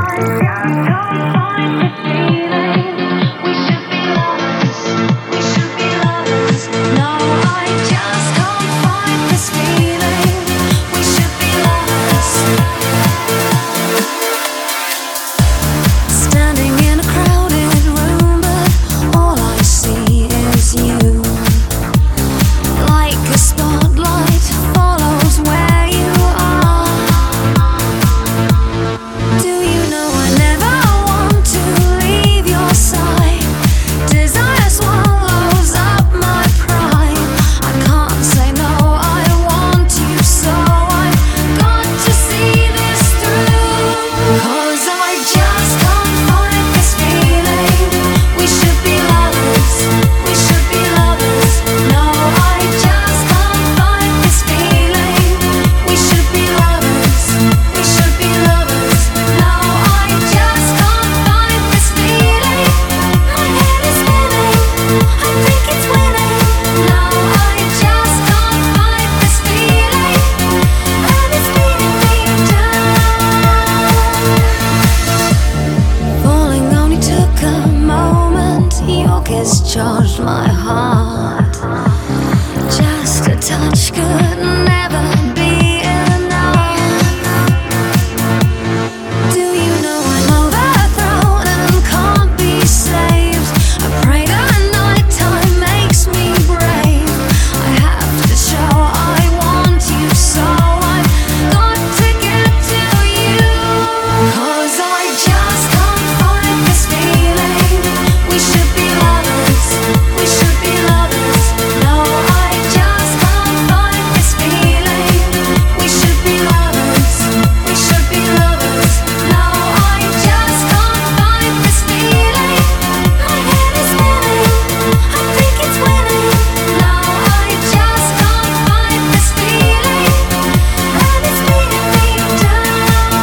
charged my heart. Just a touch could never be enough. Do you know I'm overthrown and can't be saved? I pray that nighttime makes me brave. I have to show I want you, so I've got to get to you. 'Cause I just can't fight this feeling. We should be lovers, we should be lovers. No, I just can't fight this feeling. We should be lovers, we should be lovers. No, I just can't fight this feeling. My head is spinning, I think it's winning. No, I just can't fight this feeling, and it's beating me down.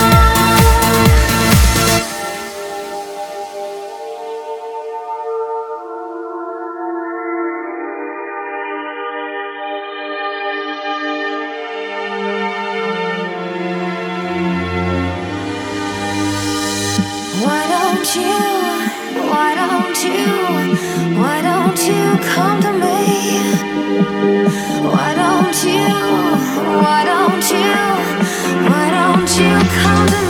Why don't you come to me? Why don't you come to me?